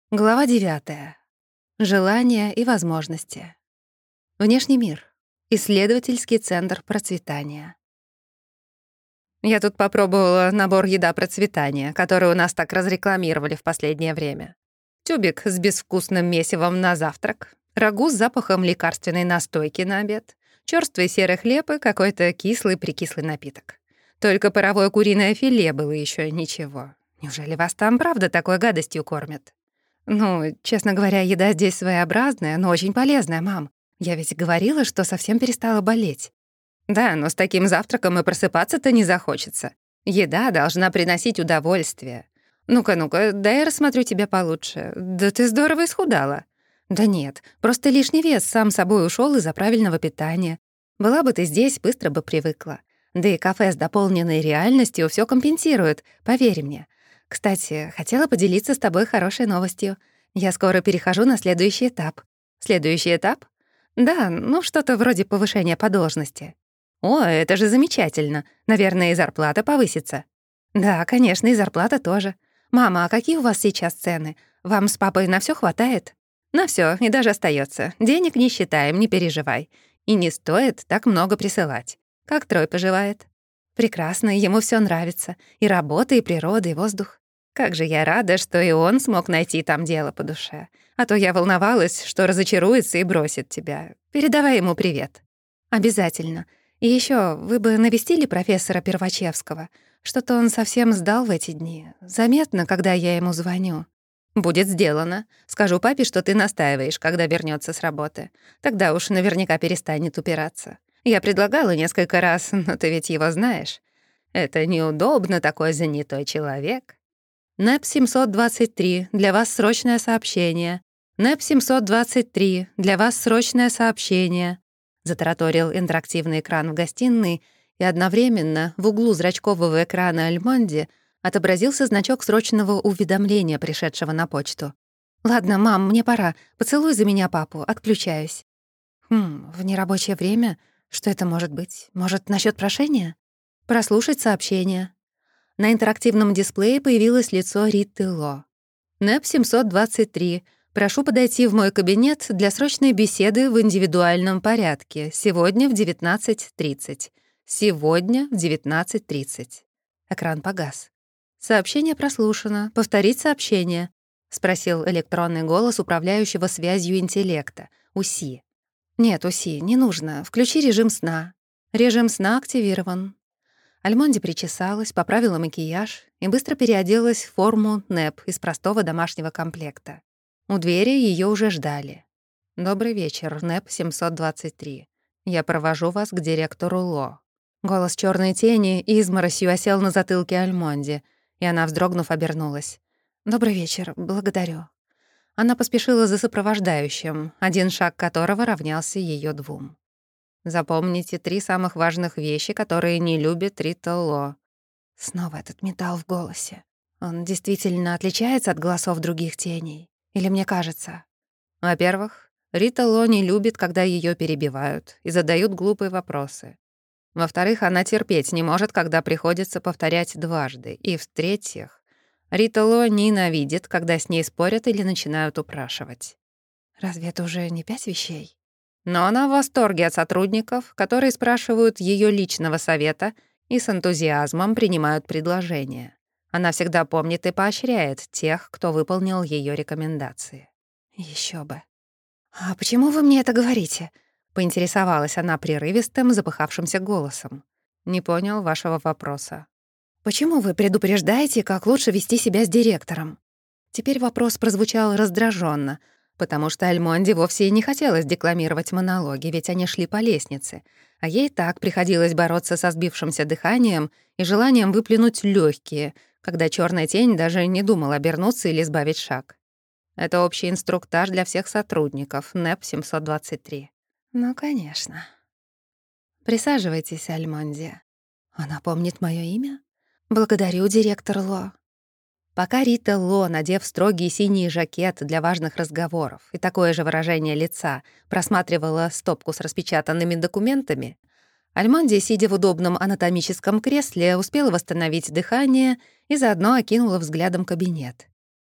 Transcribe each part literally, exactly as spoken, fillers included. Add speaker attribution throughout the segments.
Speaker 1: Глава девятая. Желания и возможности. Внешний мир. Исследовательский центр процветания. Я тут попробовала набор «Еда процветания», который у нас так разрекламировали в последнее время. Тюбик с безвкусным месивом на завтрак, рагу с запахом лекарственной настойки на обед, чёрствый серый хлеб и какой-то кислый-прикислый напиток. Только паровое куриное филе было ещё ничего. Неужели вас там правда такой гадостью кормят? Ну, честно говоря, еда здесь своеобразная, но очень полезная, мам. Я ведь говорила, что совсем перестала болеть. Да, но с таким завтраком и просыпаться-то не захочется. Еда должна приносить удовольствие. Ну-ка, ну-ка, дай я рассмотрю тебя получше. Да ты здорово исхудала. Да нет, просто лишний вес сам собой ушел из-за правильного питания. Была бы ты здесь, быстро бы привыкла. Да и кафе с дополненной реальностью все компенсирует, поверь мне. Кстати, хотела поделиться с тобой хорошей новостью. Я скоро перехожу на следующий этап. Следующий этап? Да, ну что-то вроде повышения по должности. О, это же замечательно. Наверное, и зарплата повысится. Да, конечно, и зарплата тоже. Мама, а какие у вас сейчас цены? Вам с папой на все хватает? На все и даже остается. Денег не считаем, не переживай. И не стоит так много присылать. Как Трой поживает? Прекрасно, ему все нравится. И работа, и природа, и воздух. Как же я рада, что и он смог найти там дело по душе. А то я волновалась, что разочаруется и бросит тебя. Передавай ему привет. Обязательно. И еще вы бы навестили профессора Первачевского. Что-то он совсем сдал в эти дни. Заметно, когда я ему звоню. Будет сделано. Скажу папе, что ты настаиваешь, когда вернется с работы. Тогда уж наверняка перестанет упираться. Я предлагала несколько раз, но ты ведь его знаешь. Это неудобно, такой занятой человек. НЭП семьсот двадцать три, для вас срочное сообщение. НЭП семьсот двадцать три, для вас срочное сообщение. Затараторил интерактивный экран в гостиной, и одновременно в углу зрачкового экрана Альмонди отобразился значок срочного уведомления, пришедшего на почту. «Ладно, мам, мне пора. Поцелуй за меня папу, отключаюсь». «Хм, в нерабочее время? Что это может быть? Может, насчет прошения?» «Прослушать сообщение». На интерактивном дисплее появилось лицо Риты Ло. НЭП семьсот двадцать три. Прошу подойти в мой кабинет для срочной беседы в индивидуальном порядке. Сегодня в девятнадцать тридцать. Сегодня в девятнадцать тридцать. Экран погас. «Сообщение прослушано. Повторить сообщение», — спросил электронный голос управляющего связью интеллекта, УСИ. «Нет, УСИ, не нужно. Включи режим сна». «Режим сна активирован». Альмонди причесалась, поправила макияж и быстро переоделась в форму НЭП из простого домашнего комплекта. У двери ее уже ждали. «Добрый вечер, НЭП семьсот двадцать три. Я провожу вас к директору Ло». Голос черной тени изморосью осел на затылке Альмонди, и она, вздрогнув, обернулась. «Добрый вечер, благодарю». Она поспешила за сопровождающим, один шаг которого равнялся ее двум. Запомните три самых важных вещи, которые не любит Рита Ло. Снова этот металл в голосе. Он действительно отличается от голосов других теней? Или мне кажется? Во-первых, Рита Ло не любит, когда ее перебивают и задают глупые вопросы. Во-вторых, она терпеть не может, когда приходится повторять дважды. И в-третьих, Рита Ло ненавидит, когда с ней спорят или начинают упрашивать. Разве это уже не пять вещей? Но она в восторге от сотрудников, которые спрашивают ее личного совета и с энтузиазмом принимают предложения. Она всегда помнит и поощряет тех, кто выполнил ее рекомендации. Еще бы. «А почему вы мне это говорите?» — поинтересовалась она прерывистым, запыхавшимся голосом. «Не понял вашего вопроса». «Почему вы предупреждаете, как лучше вести себя с директором?» Теперь вопрос прозвучал раздраженно, потому что Альмонди вовсе и не хотелось декламировать монологи, ведь они шли по лестнице, а ей так приходилось бороться со сбившимся дыханием и желанием выплюнуть легкие, когда черная тень даже не думала обернуться или сбавить шаг. Это общий инструктаж для всех сотрудников, НЭП семьсот двадцать три. Ну, конечно. Присаживайтесь, Альмонди. Она помнит мое имя? Благодарю, директор Ло. Пока Рита Ло, надев строгий синий жакет для важных разговоров и такое же выражение лица, просматривала стопку с распечатанными документами, Альмонди, сидя в удобном анатомическом кресле, успела восстановить дыхание и заодно окинула взглядом кабинет.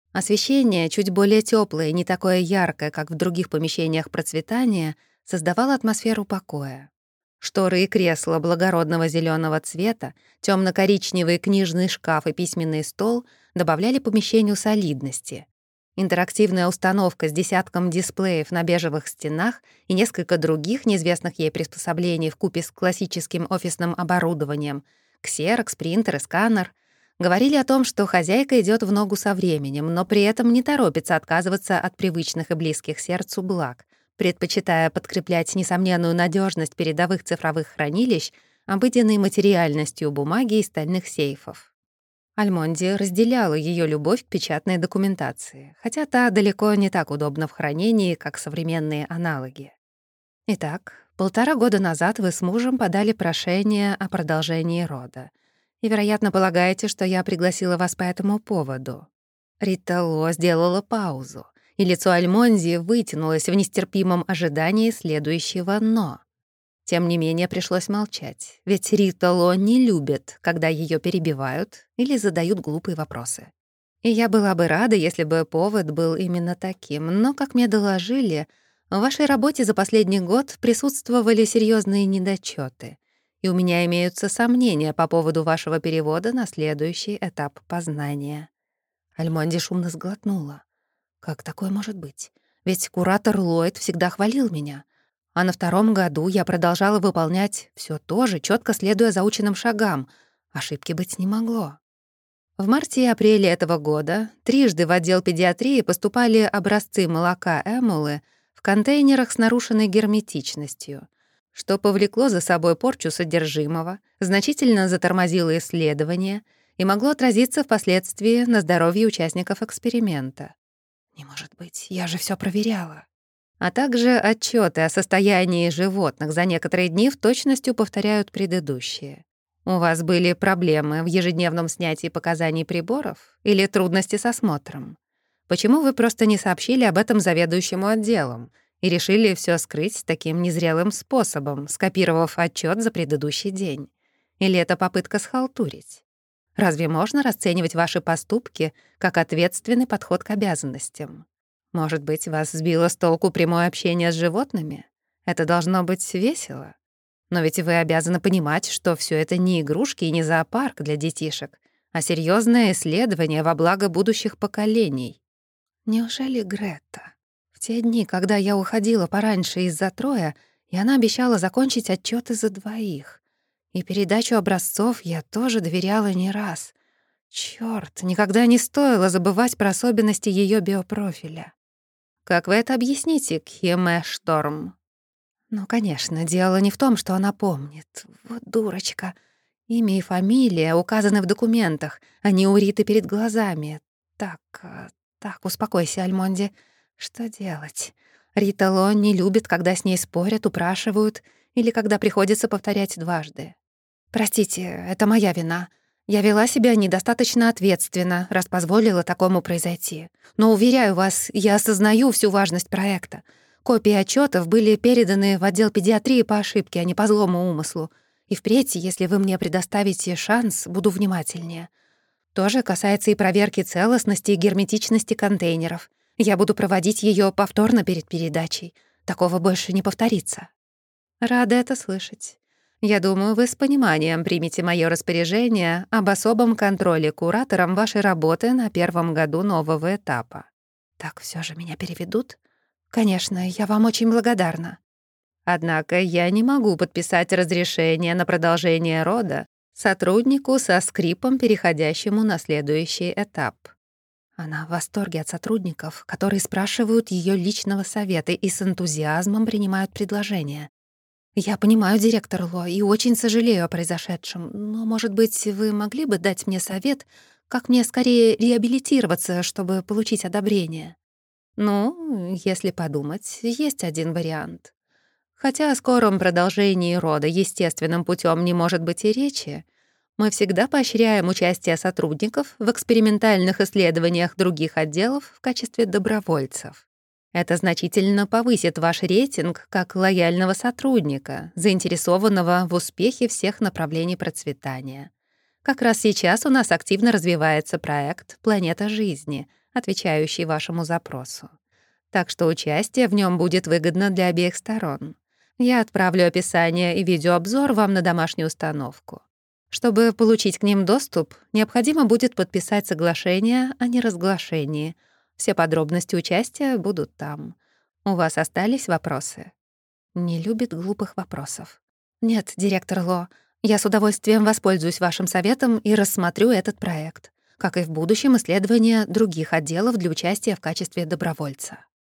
Speaker 1: Освещение, чуть более тёплое и не такое яркое, как в других помещениях процветания, создавало атмосферу покоя. Шторы и кресла благородного зелёного цвета, тёмно-коричневый книжный шкаф и письменный стол добавляли помещению солидности. Интерактивная установка с десятком дисплеев на бежевых стенах и несколько других неизвестных ей приспособлений вкупе с классическим офисным оборудованием — ксерокс, принтер и сканер — говорили о том, что хозяйка идёт в ногу со временем, но при этом не торопится отказываться от привычных и близких сердцу благ, предпочитая подкреплять несомненную надежность передовых цифровых хранилищ обыденной материальностью бумаги и стальных сейфов. Альмонди разделяла ее любовь к печатной документации, хотя та далеко не так удобна в хранении, как современные аналоги. Итак, полтора года назад вы с мужем подали прошение о продолжении рода. И, вероятно, полагаете, что я пригласила вас по этому поводу. Рита Ло сделала паузу, и лицо Альмонди вытянулось в нестерпимом ожидании следующего «но». Тем не менее, пришлось молчать, ведь Рита Ло не любит, когда ее перебивают или задают глупые вопросы. И я была бы рада, если бы повод был именно таким, но, как мне доложили, в вашей работе за последний год присутствовали серьезные недочеты, и у меня имеются сомнения по поводу вашего перевода на следующий этап познания». Альмонди шумно сглотнула. «Как такое может быть? Ведь куратор Ллойд всегда хвалил меня. А на втором году я продолжала выполнять все то же, четко следуя заученным шагам. Ошибки быть не могло». В марте и апреле этого года трижды в отдел педиатрии поступали образцы молока эмулы в контейнерах с нарушенной герметичностью, что повлекло за собой порчу содержимого, значительно затормозило исследования и могло отразиться впоследствии на здоровье участников эксперимента. «Не может быть, я же все проверяла». А также отчеты о состоянии животных за некоторые дни в точностью повторяют предыдущие. У вас были проблемы в ежедневном снятии показаний приборов или трудности с осмотром? Почему вы просто не сообщили об этом заведующему отделом и решили все скрыть таким незрелым способом, скопировав отчет за предыдущий день? Или это попытка схалтурить? Разве можно расценивать ваши поступки как ответственный подход к обязанностям? Может быть, вас сбило с толку прямое общение с животными? Это должно быть весело. Но ведь вы обязаны понимать, что все это не игрушки и не зоопарк для детишек, а серьезное исследование во благо будущих поколений. Неужели Грета? В те дни, когда я уходила пораньше из-за Троя, и она обещала закончить отчеты за двоих. И передачу образцов я тоже доверяла не раз. Чёрт, никогда не стоило забывать про особенности ее биопрофиля. Как вы это объясните, Кхеме Шторм? Ну, конечно, дело не в том, что она помнит. Вот дурочка. Имя и фамилия указаны в документах, а не у Риты перед глазами. Так, а, так, успокойся, Альмонди. Что делать? Рита Ло не любит, когда с ней спорят, упрашивают или когда приходится повторять дважды. Простите, это моя вина. Я вела себя недостаточно ответственно, раз позволила такому произойти. Но, уверяю вас, я осознаю всю важность проекта. Копии отчетов были переданы в отдел педиатрии по ошибке, а не по злому умыслу. И впредь, если вы мне предоставите шанс, буду внимательнее. То же касается и проверки целостности и герметичности контейнеров. Я буду проводить ее повторно перед передачей. Такого больше не повторится. Рада это слышать. Я думаю, вы с пониманием примете моё распоряжение об особом контроле куратором вашей работы на первом году нового этапа. Так все же меня переведут? Конечно, я вам очень благодарна. Однако я не могу подписать разрешение на продолжение рода сотруднику со скрипом, переходящему на следующий этап. Она в восторге от сотрудников, которые спрашивают ее личного совета и с энтузиазмом принимают предложения. Я понимаю, директор Ло, и очень сожалею о произошедшем, но, может быть, вы могли бы дать мне совет, как мне скорее реабилитироваться, чтобы получить одобрение? Ну, если подумать, есть один вариант. Хотя о скором продолжении рода естественным путем не может быть и речи, мы всегда поощряем участие сотрудников в экспериментальных исследованиях других отделов в качестве добровольцев. Это значительно повысит ваш рейтинг как лояльного сотрудника, заинтересованного в успехе всех направлений процветания. Как раз сейчас у нас активно развивается проект «Планета жизни», отвечающий вашему запросу. Так что участие в нем будет выгодно для обеих сторон. Я отправлю описание и видеообзор вам на домашнюю установку. Чтобы получить к ним доступ, необходимо будет подписать соглашение о неразглашении. Все подробности участия будут там. У вас остались вопросы? Не любит глупых вопросов. Нет, директор Ло, я с удовольствием воспользуюсь вашим советом и рассмотрю этот проект, как и в будущем исследования других отделов для участия в качестве добровольца.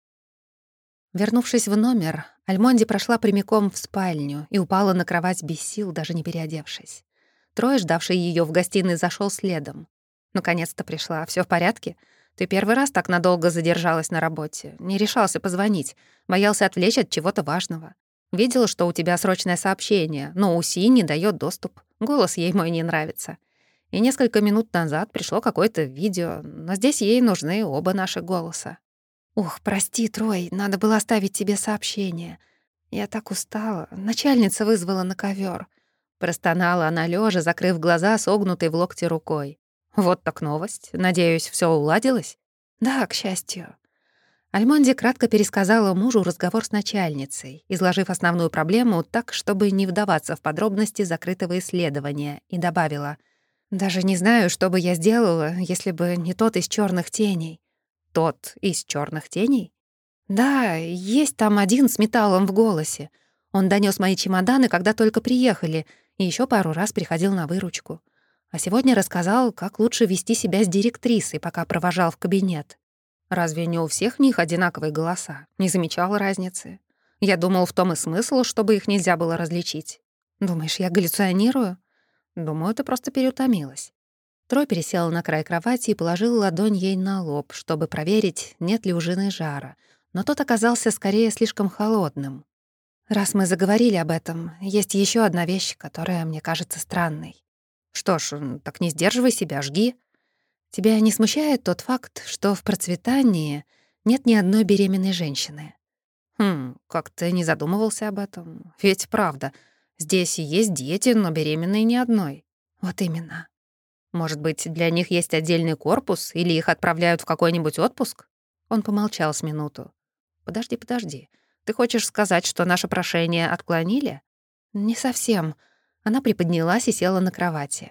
Speaker 1: Вернувшись в номер, Альмонди прошла прямиком в спальню и упала на кровать без сил, даже не переодевшись. Трой, ждавший ее в гостиной, зашел следом. «Наконец-то пришла. Все в порядке? Ты первый раз так надолго задержалась на работе. Не решался позвонить. Боялся отвлечь от чего-то важного. Видела, что у тебя срочное сообщение, но УСИ не дает доступ. Голос ей мой не нравится. И несколько минут назад пришло какое-то видео, но здесь ей нужны оба наши голоса». «Ух, прости, Трой, надо было оставить тебе сообщение. Я так устала. Начальница вызвала на ковер. Простонала она лежа, закрыв глаза, согнутой в локте рукой. «Вот так новость. Надеюсь, все уладилось?» «Да, к счастью». Альмонди кратко пересказала мужу разговор с начальницей, изложив основную проблему так, чтобы не вдаваться в подробности закрытого исследования, и добавила: «Даже не знаю, что бы я сделала, если бы не тот из черных теней». «Тот из черных теней?» «Да, есть там один с металлом в голосе. Он донёс мои чемоданы, когда только приехали, и ещё пару раз приходил на выручку. А сегодня рассказал, как лучше вести себя с директрисой, пока провожал в кабинет. Разве не у всех них одинаковые голоса? Не замечал разницы. Я думал, в том и смысл, чтобы их нельзя было различить. Думаешь, я галлюционирую? Думаю, ты просто переутомилась». Трой пересел на край кровати и положил ладонь ей на лоб, чтобы проверить, нет ли у жены жара, но тот оказался скорее слишком холодным. «Раз мы заговорили об этом, есть еще одна вещь, которая мне кажется странной». «Что ж, м, так не сдерживай себя, жги». «Тебя не смущает тот факт, что в процветании нет ни одной беременной женщины?» «Хм, как-то не задумывался об этом. Ведь правда, здесь и есть дети, но беременной ни одной». «Вот именно». «Может быть, для них есть отдельный корпус или их отправляют в какой-нибудь отпуск?» Он помолчал с минуту. «Подожди, подожди. Ты хочешь сказать, что наше прошение отклонили?» «Не совсем». Она приподнялась и села на кровати.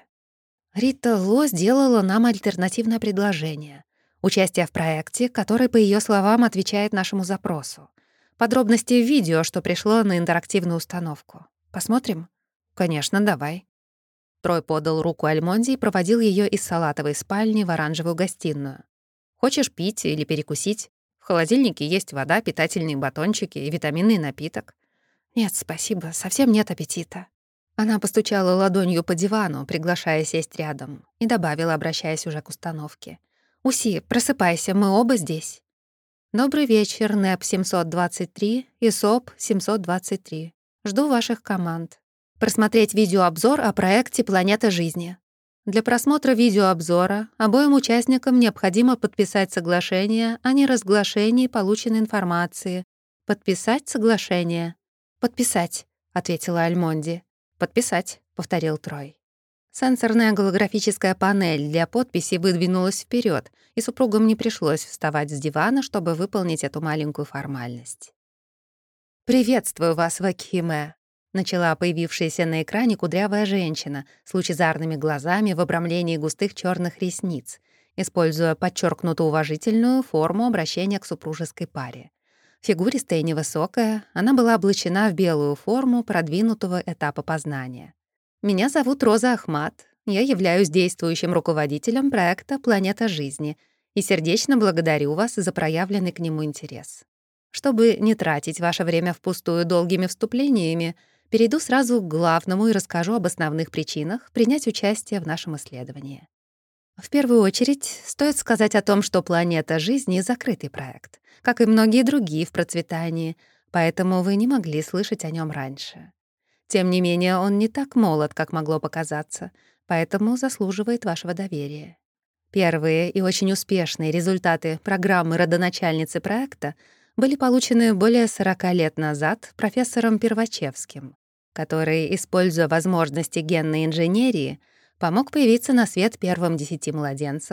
Speaker 1: Рита Ло сделала нам альтернативное предложение. Участие в проекте, который, по ее словам, отвечает нашему запросу. Подробности в видео, что пришло на интерактивную установку. Посмотрим? Конечно, давай. Трой подал руку Альмонди и проводил ее из салатовой спальни в оранжевую гостиную. «Хочешь пить или перекусить? В холодильнике есть вода, питательные батончики и витаминный напиток». «Нет, спасибо, совсем нет аппетита». Она постучала ладонью по дивану, приглашая сесть рядом, и добавила, обращаясь уже к установке: «Уси, просыпайся, мы оба здесь». «Добрый вечер, НЭП семьсот двадцать три и СОП семьсот двадцать три. Жду ваших команд. Просмотреть видеообзор о проекте «Планета жизни». Для просмотра видеообзора обоим участникам необходимо подписать соглашение о неразглашении полученной информации. Подписать соглашение. «Подписать», — ответила Альмонди. «Подписать», — повторил Трой. Сенсорная голографическая панель для подписи выдвинулась вперед, и супругам не пришлось вставать с дивана, чтобы выполнить эту маленькую формальность. «Приветствую вас, Вакхиме», — начала появившаяся на экране кудрявая женщина с лучезарными глазами в обрамлении густых черных ресниц, используя подчеркнуто уважительную форму обращения к супружеской паре. Фигуристая и невысокая, она была облачена в белую форму продвинутого этапа познания. «Меня зовут Роза Ахмат. Я являюсь действующим руководителем проекта «Планета жизни» и сердечно благодарю вас за проявленный к нему интерес. Чтобы не тратить ваше время впустую долгими вступлениями, перейду сразу к главному и расскажу об основных причинах принять участие в нашем исследовании. В первую очередь, стоит сказать о том, что «Планета жизни» — закрытый проект, как и многие другие в процветании, поэтому вы не могли слышать о нем раньше. Тем не менее, он не так молод, как могло показаться, поэтому заслуживает вашего доверия. Первые и очень успешные результаты программы родоначальницы проекта были получены более сорока лет назад профессором Первачевским, который, используя возможности генной инженерии, помог появиться на свет первым десяти младенцам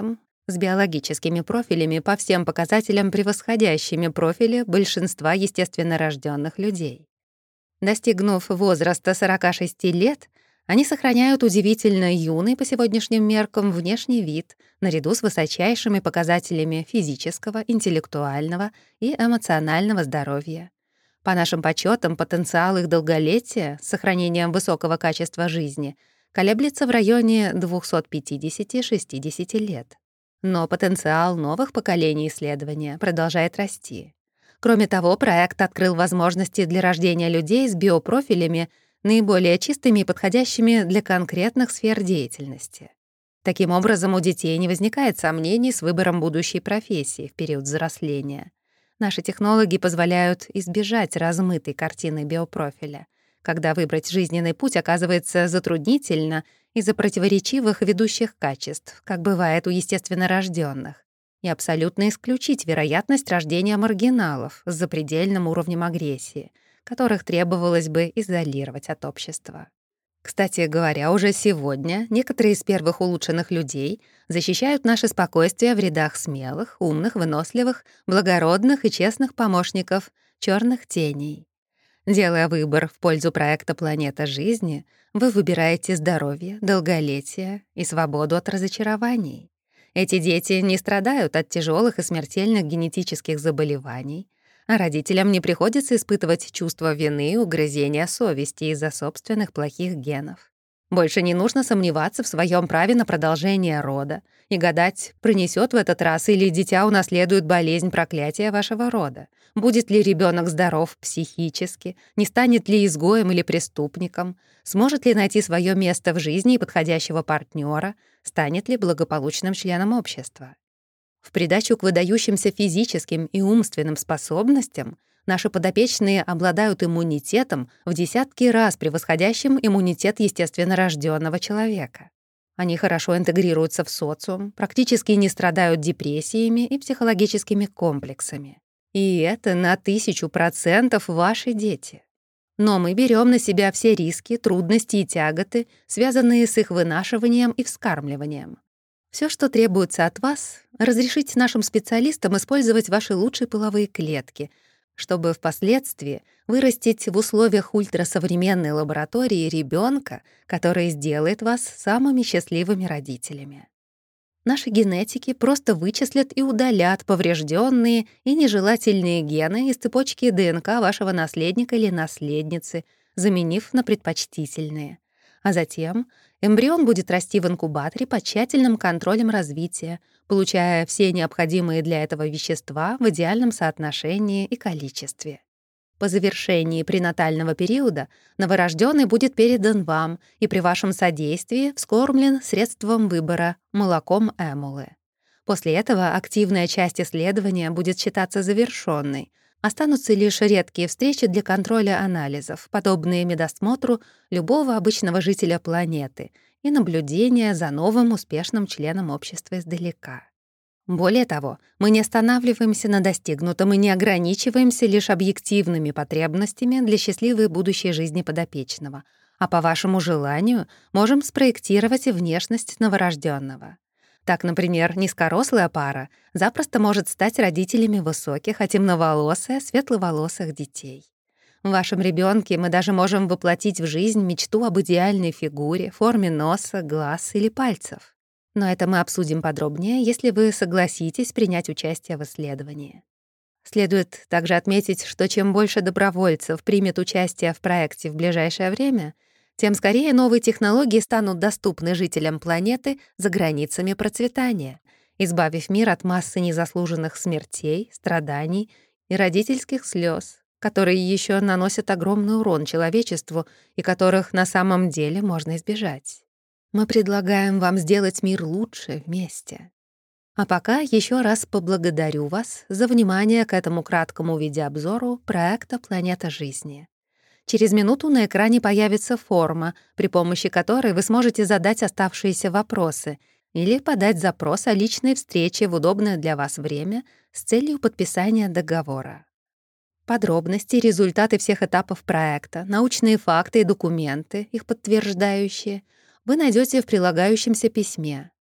Speaker 1: с биологическими профилями по всем показателям, превосходящими профили большинства естественно рожденных людей. Достигнув возраста сорока шести лет, они сохраняют удивительно юный по сегодняшним меркам внешний вид наряду с высочайшими показателями физического, интеллектуального и эмоционального здоровья. По нашим подсчетам, потенциал их долголетия с сохранением высокого качества жизни колеблется в районе двухсот пятидесяти — шестидесяти лет. Но потенциал новых поколений исследования продолжает расти. Кроме того, проект открыл возможности для рождения людей с биопрофилями, наиболее чистыми и подходящими для конкретных сфер деятельности. Таким образом, у детей не возникает сомнений с выбором будущей профессии в период взросления. Наши технологии позволяют избежать размытой картины биопрофиля, когда выбрать жизненный путь оказывается затруднительно из-за противоречивых ведущих качеств, как бывает у естественно рожденных, и абсолютно исключить вероятность рождения маргиналов с запредельным уровнем агрессии, которых требовалось бы изолировать от общества. Кстати говоря, уже сегодня некоторые из первых улучшенных людей защищают наше спокойствие в рядах смелых, умных, выносливых, благородных и честных помощников черных теней. Делая выбор в пользу проекта «Планета жизни», вы выбираете здоровье, долголетие и свободу от разочарований. Эти дети не страдают от тяжелых и смертельных генетических заболеваний, а родителям не приходится испытывать чувство вины и угрызения совести из-за собственных плохих генов. Больше не нужно сомневаться в своем праве на продолжение рода и гадать, пронесет в этот раз или дитя унаследует болезнь проклятия вашего рода, будет ли ребенок здоров психически, не станет ли изгоем или преступником, сможет ли найти свое место в жизни и подходящего партнера, станет ли благополучным членом общества. В придачу к выдающимся физическим и умственным способностям наши подопечные обладают иммунитетом в десятки раз превосходящим иммунитет естественно рожденного человека. Они хорошо интегрируются в социум, практически не страдают депрессиями и психологическими комплексами. И это на тысячу процентов ваши дети. Но мы берем на себя все риски, трудности и тяготы, связанные с их вынашиванием и вскармливанием. Все, что требуется от вас, разрешить нашим специалистам использовать ваши лучшие половые клетки, чтобы впоследствии вырастить в условиях ультрасовременной лаборатории ребенка, который сделает вас самыми счастливыми родителями. Наши генетики просто вычислят и удалят поврежденные и нежелательные гены из цепочки ДНК вашего наследника или наследницы, заменив на предпочтительные. А затем эмбрион будет расти в инкубаторе под тщательным контролем развития, получая все необходимые для этого вещества в идеальном соотношении и количестве. По завершении пренатального периода новорожденный будет передан вам и при вашем содействии вскормлен средством выбора — молоком эмулы. После этого активная часть исследования будет считаться завершенной. Останутся лишь редкие встречи для контроля анализов, подобные медосмотру любого обычного жителя планеты, и наблюдения за новым успешным членом общества издалека. Более того, мы не останавливаемся на достигнутом и не ограничиваемся лишь объективными потребностями для счастливой будущей жизни подопечного, а по вашему желанию можем спроектировать и внешность новорожденного. Так, например, низкорослая пара запросто может стать родителями высоких, а темноволосая — светловолосых детей. В вашем ребенке мы даже можем воплотить в жизнь мечту об идеальной фигуре, форме носа, глаз или пальцев. Но это мы обсудим подробнее, если вы согласитесь принять участие в исследовании. Следует также отметить, что чем больше добровольцев примет участие в проекте в ближайшее время, тем скорее новые технологии станут доступны жителям планеты за границами процветания, избавив мир от массы незаслуженных смертей, страданий и родительских слез, которые еще наносят огромный урон человечеству и которых на самом деле можно избежать. Мы предлагаем вам сделать мир лучше вместе. А пока еще раз поблагодарю вас за внимание к этому краткому видеообзору проекта «Планета жизни». Через минуту на экране появится форма, при помощи которой вы сможете задать оставшиеся вопросы или подать запрос о личной встрече в удобное для вас время с целью подписания договора. Подробности, результаты всех этапов проекта, научные факты и документы, их подтверждающие, вы найдете в прилагающемся письме.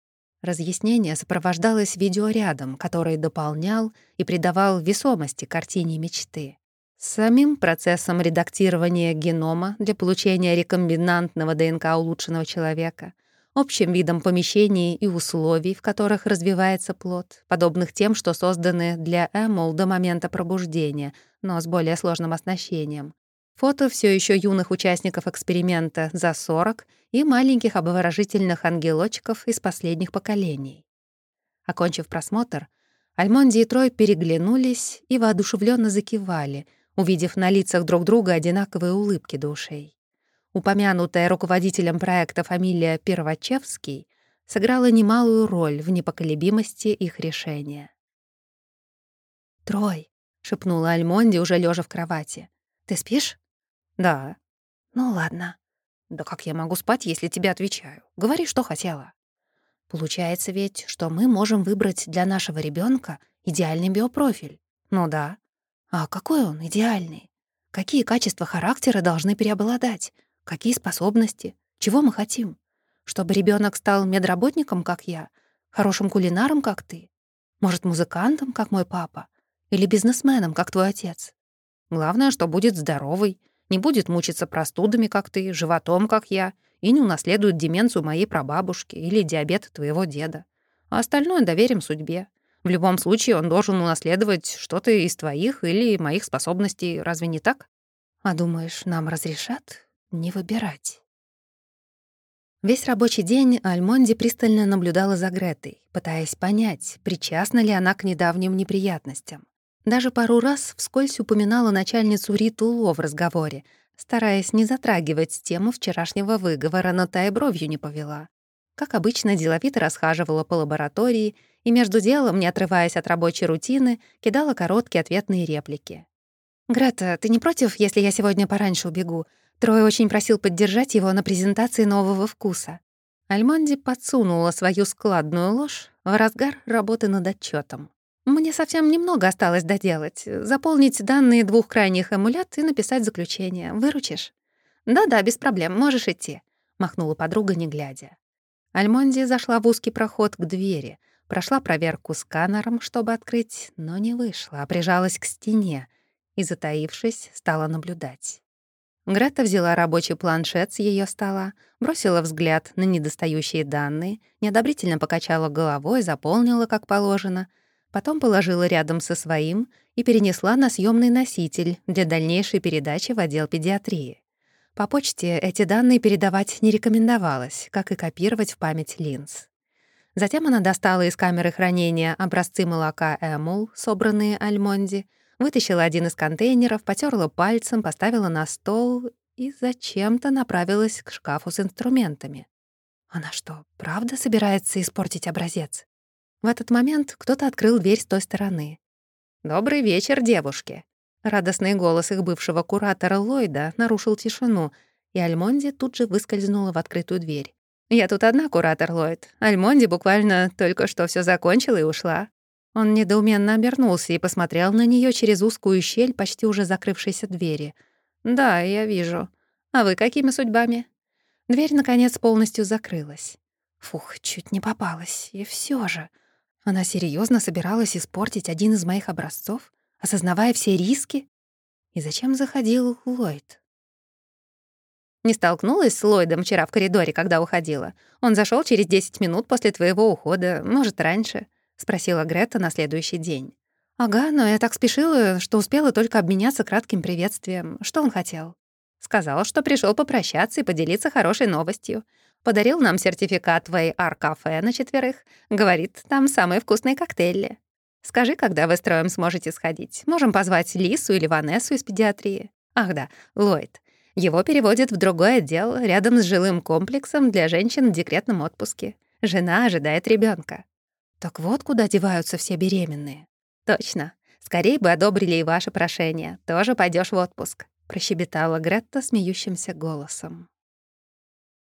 Speaker 1: Разъяснение сопровождалось видеорядом, который дополнял и придавал весомости картине мечты. С самим процессом редактирования генома для получения рекомбинантного ДНК улучшенного человека, общим видом помещений и условий, в которых развивается плод, подобных тем, что созданы для Эмул до момента пробуждения, но с более сложным оснащением. Фото все еще юных участников эксперимента за сорок и маленьких обворожительных ангелочков из последних поколений. Окончив просмотр, Альмонди и Трой переглянулись и воодушевленно закивали, увидев на лицах друг друга одинаковые улыбки до ушей. Упомянутая руководителем проекта фамилия Первачевский сыграла немалую роль в непоколебимости их решения. «Трой», — шепнула Альмонди, уже лежа в кровати, — «ты спишь?» «Да». «Ну ладно». «Да как я могу спать, если тебе отвечаю? Говори, что хотела». «Получается ведь, что мы можем выбрать для нашего ребенка идеальный биопрофиль». «Ну да». «А какой он идеальный? Какие качества характера должны преобладать? Какие способности? Чего мы хотим? Чтобы ребенок стал медработником, как я? Хорошим кулинаром, как ты? Может, музыкантом, как мой папа? Или бизнесменом, как твой отец? Главное, что будет здоровый, не будет мучиться простудами, как ты, животом, как я, и не унаследует деменцию моей прабабушки или диабет твоего деда. А остальное доверим судьбе. В любом случае он должен унаследовать что-то из твоих или моих способностей, разве не так? А думаешь, нам разрешат не выбирать?» Весь рабочий день Альмонди пристально наблюдала за Гретой, пытаясь понять, причастна ли она к недавним неприятностям. Даже пару раз вскользь упоминала начальницу Риту Ло в разговоре, стараясь не затрагивать тему вчерашнего выговора, но та и бровью не повела. Как обычно, деловито расхаживала по лаборатории и между делом, не отрываясь от рабочей рутины, кидала короткие ответные реплики. «Грета, ты не против, если я сегодня пораньше убегу? Трой очень просил поддержать его на презентации нового вкуса». Альмонди подсунула свою складную ложь в разгар работы над отчетом. «Мне совсем немного осталось доделать. Заполнить данные двух крайних эмулят и написать заключение. Выручишь?» «Да-да, без проблем, можешь идти», — махнула подруга, не глядя. Альмонди зашла в узкий проход к двери, прошла проверку сканером, чтобы открыть, но не вышла, а прижалась к стене и, затаившись, стала наблюдать. Грета взяла рабочий планшет с ее стола, бросила взгляд на недостающие данные, неодобрительно покачала головой, заполнила, как положено, потом положила рядом со своим и перенесла на съемный носитель для дальнейшей передачи в отдел педиатрии. По почте эти данные передавать не рекомендовалось, как и копировать в память линз. Затем она достала из камеры хранения образцы молока Эмул, собранные Альмонди, вытащила один из контейнеров, потёрла пальцем, поставила на стол и зачем-то направилась к шкафу с инструментами. Она что, правда собирается испортить образец? В этот момент кто-то открыл дверь с той стороны. «Добрый вечер, девушки!» Радостный голос их бывшего куратора Ллойда нарушил тишину, и Альмонди тут же выскользнула в открытую дверь. «Я тут одна, куратор Ллойд. Альмонди буквально только что всё закончила и ушла». Он недоуменно обернулся и посмотрел на неё через узкую щель почти уже закрывшейся двери. «Да, я вижу. А вы какими судьбами?» Дверь, наконец, полностью закрылась. Фух, чуть не попалась. И всё же... Она серьёзно собиралась испортить один из моих образцов, осознавая все риски? И зачем заходил Ллойд? «Не столкнулась с Ллойдом вчера в коридоре, когда уходила? Он зашёл через десять минут после твоего ухода, может, раньше?» — спросила Грета на следующий день. «Ага, но я так спешила, что успела только обменяться кратким приветствием. Что он хотел?» «Сказал, что пришёл попрощаться и поделиться хорошей новостью. Подарил нам сертификат в эй ар-кафе на четверых. Говорит, там самые вкусные коктейли. Скажи, когда вы с Троем сможете сходить. Можем позвать Лису или Ванессу из педиатрии. Ах да, Ллойд. Его переводят в другой отдел, рядом с жилым комплексом для женщин в декретном отпуске. Жена ожидает ребёнка». «Так вот куда деваются все беременные». «Точно. Скорее бы одобрили и ваше прошение. Тоже пойдёшь в отпуск», — прощебетала Гретта смеющимся голосом.